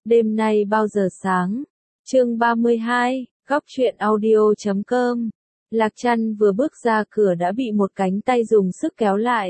Đêm nay bao giờ sáng? Chương 32, góc truyện audio.com. Lạc Trăn vừa bước ra cửa đã bị một cánh tay dùng sức kéo lại.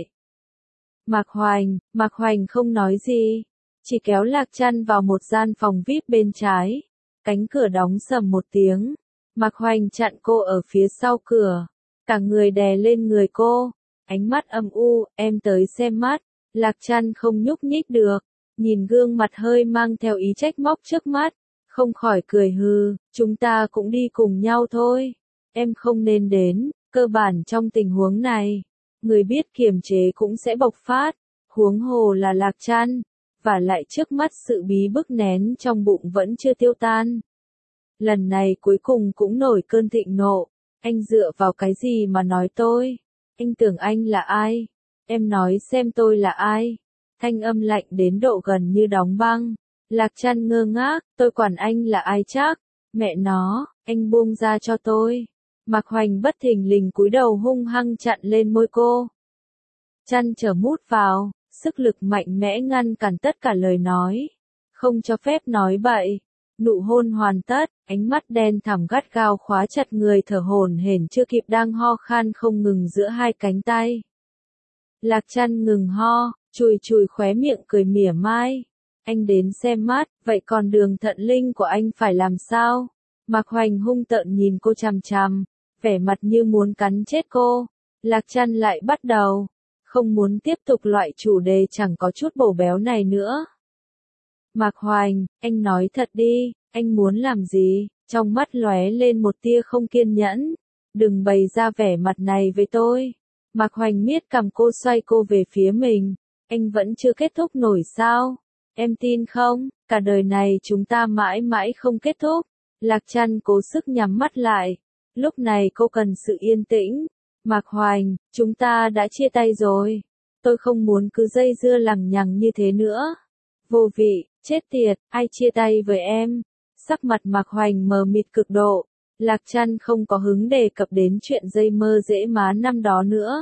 Mạc Hoành không nói gì, chỉ kéo Lạc Trăn vào một gian phòng VIP bên trái. Cánh cửa đóng sầm một tiếng. Mạc Hoành chặn cô ở phía sau cửa, cả người đè lên người cô, ánh mắt âm u, em tới xem mắt. Lạc Trăn không nhúc nhích được, nhìn gương mặt hơi mang theo ý trách móc trước mắt, không khỏi cười hừ, chúng ta cũng đi cùng nhau thôi, em không nên đến, cơ bản trong tình huống này, người biết kiềm chế cũng sẽ bộc phát, huống hồ là Lạc Trăn, và lại trước mắt sự bí bức nén trong bụng vẫn chưa tiêu tan. Lần này cuối cùng cũng nổi cơn thịnh nộ, anh dựa vào cái gì mà nói tôi? Anh tưởng anh là ai? Em nói xem tôi là ai? Thanh âm lạnh đến độ gần như đóng băng. Lạc Trăn ngơ ngác, tôi quản anh là ai chắc? Mẹ nó, anh buông ra cho tôi. Mạc Hoành bất thình lình cúi đầu hung hăng chặn lên môi cô. Trăn trở mút vào, sức lực mạnh mẽ ngăn cản tất cả lời nói. Không cho phép nói bậy. Nụ hôn hoàn tất, ánh mắt đen thẳm gắt gao khóa chặt người thở hổn hển chưa kịp đang ho khan không ngừng giữa hai cánh tay. Lạc Trăn ngừng ho, chùi khóe miệng cười mỉa mai. Anh đến xem mắt, vậy còn đường thận linh của anh phải làm sao? Mạc Hoành hung tợn nhìn cô chằm chằm, vẻ mặt như muốn cắn chết cô. Lạc Trăn lại bắt đầu, không muốn tiếp tục loại chủ đề chẳng có chút bổ béo này nữa. Mạc Hoành, anh nói thật đi, anh muốn làm gì? Trong mắt lóe lên một tia không kiên nhẫn. Đừng bày ra vẻ mặt này với tôi. Mạc Hoành miết cằm cô xoay cô về phía mình. Anh vẫn chưa kết thúc nổi sao? Em tin không? Cả đời này chúng ta mãi mãi không kết thúc. Lạc Trăn cố sức nhắm mắt lại. Lúc này cô cần sự yên tĩnh. Mạc Hoành, chúng ta đã chia tay rồi. Tôi không muốn cứ dây dưa lằng nhằng như thế nữa. Vô vị, chết tiệt, ai chia tay với em? Sắc mặt Mạc Hoành mờ mịt cực độ. Lạc Trăn không có hứng đề cập đến chuyện dây mơ dễ má năm đó nữa.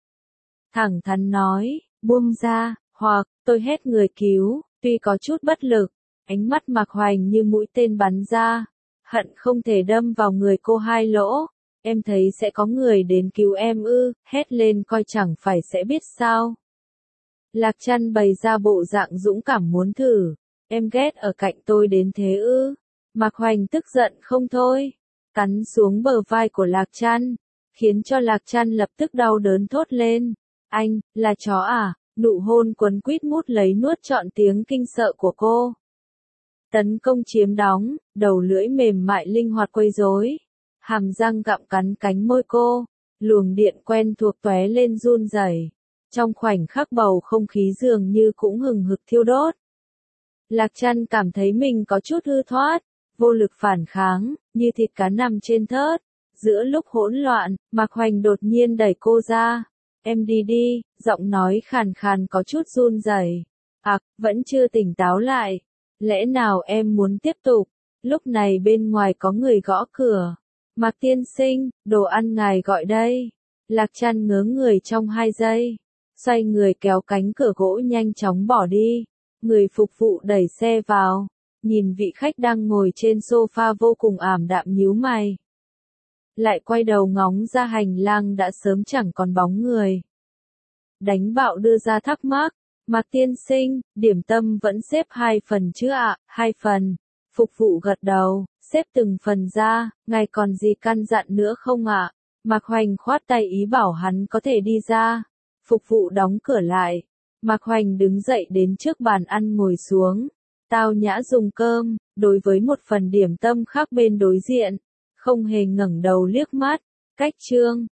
Thẳng thắn nói, buông ra, hoặc, tôi hét người cứu, tuy có chút bất lực. Ánh mắt Mạc Hoành như mũi tên bắn ra, hận không thể đâm vào người cô hai lỗ. Em thấy sẽ có người đến cứu em ư? Hét lên coi chẳng phải sẽ biết sao. Lạc Trăn bày ra bộ dạng dũng cảm muốn thử. Em ghét ở cạnh tôi đến thế ư? Mạc Hoành tức giận không thôi, cắn xuống bờ vai của Lạc Trăn, khiến cho Lạc Trăn lập tức đau đớn thốt lên. Anh, là chó à? Nụ hôn quấn quýt mút lấy nuốt trọn tiếng kinh sợ của cô. Tấn công chiếm đóng, đầu lưỡi mềm mại linh hoạt quấy rối, hàm răng gặm cắn cánh môi cô, luồng điện quen thuộc tóe lên run rẩy. Trong khoảnh khắc bầu không khí dường như cũng hừng hực thiêu đốt. Lạc Trăn cảm thấy mình có chút hư thoát, vô lực phản kháng, như thịt cá nằm trên thớt. Giữa lúc hỗn loạn, Mạc Hoành đột nhiên đẩy cô ra. Em đi đi, giọng nói khàn khàn có chút run rẩy. Vẫn chưa tỉnh táo lại. Lẽ nào em muốn tiếp tục? Lúc này bên ngoài có người gõ cửa. Mạc tiên sinh, đồ ăn ngài gọi đây. Lạc Trăn ngớ người trong 2 giây. Xoay người kéo cánh cửa gỗ nhanh chóng bỏ đi. Người phục vụ đẩy xe vào. Nhìn vị khách đang ngồi trên sofa vô cùng ảm đạm nhíu mày. Lại quay đầu ngóng ra hành lang đã sớm chẳng còn bóng người. Đánh bạo đưa ra thắc mắc. Mạc tiên sinh, điểm tâm vẫn xếp 2 phần chứ ạ? 2 phần. Phục vụ gật đầu, xếp từng phần ra, ngài còn gì căn dặn nữa không ạ? Mạc Hoành khoát tay ý bảo hắn có thể đi ra. Phục vụ đóng cửa lại. Mạc Hoành đứng dậy đến trước bàn ăn ngồi xuống. Tao nhã dùng cơm, đối với một phần điểm tâm khác bên đối diện. Không hề ngẩng đầu liếc mắt. Cách chương.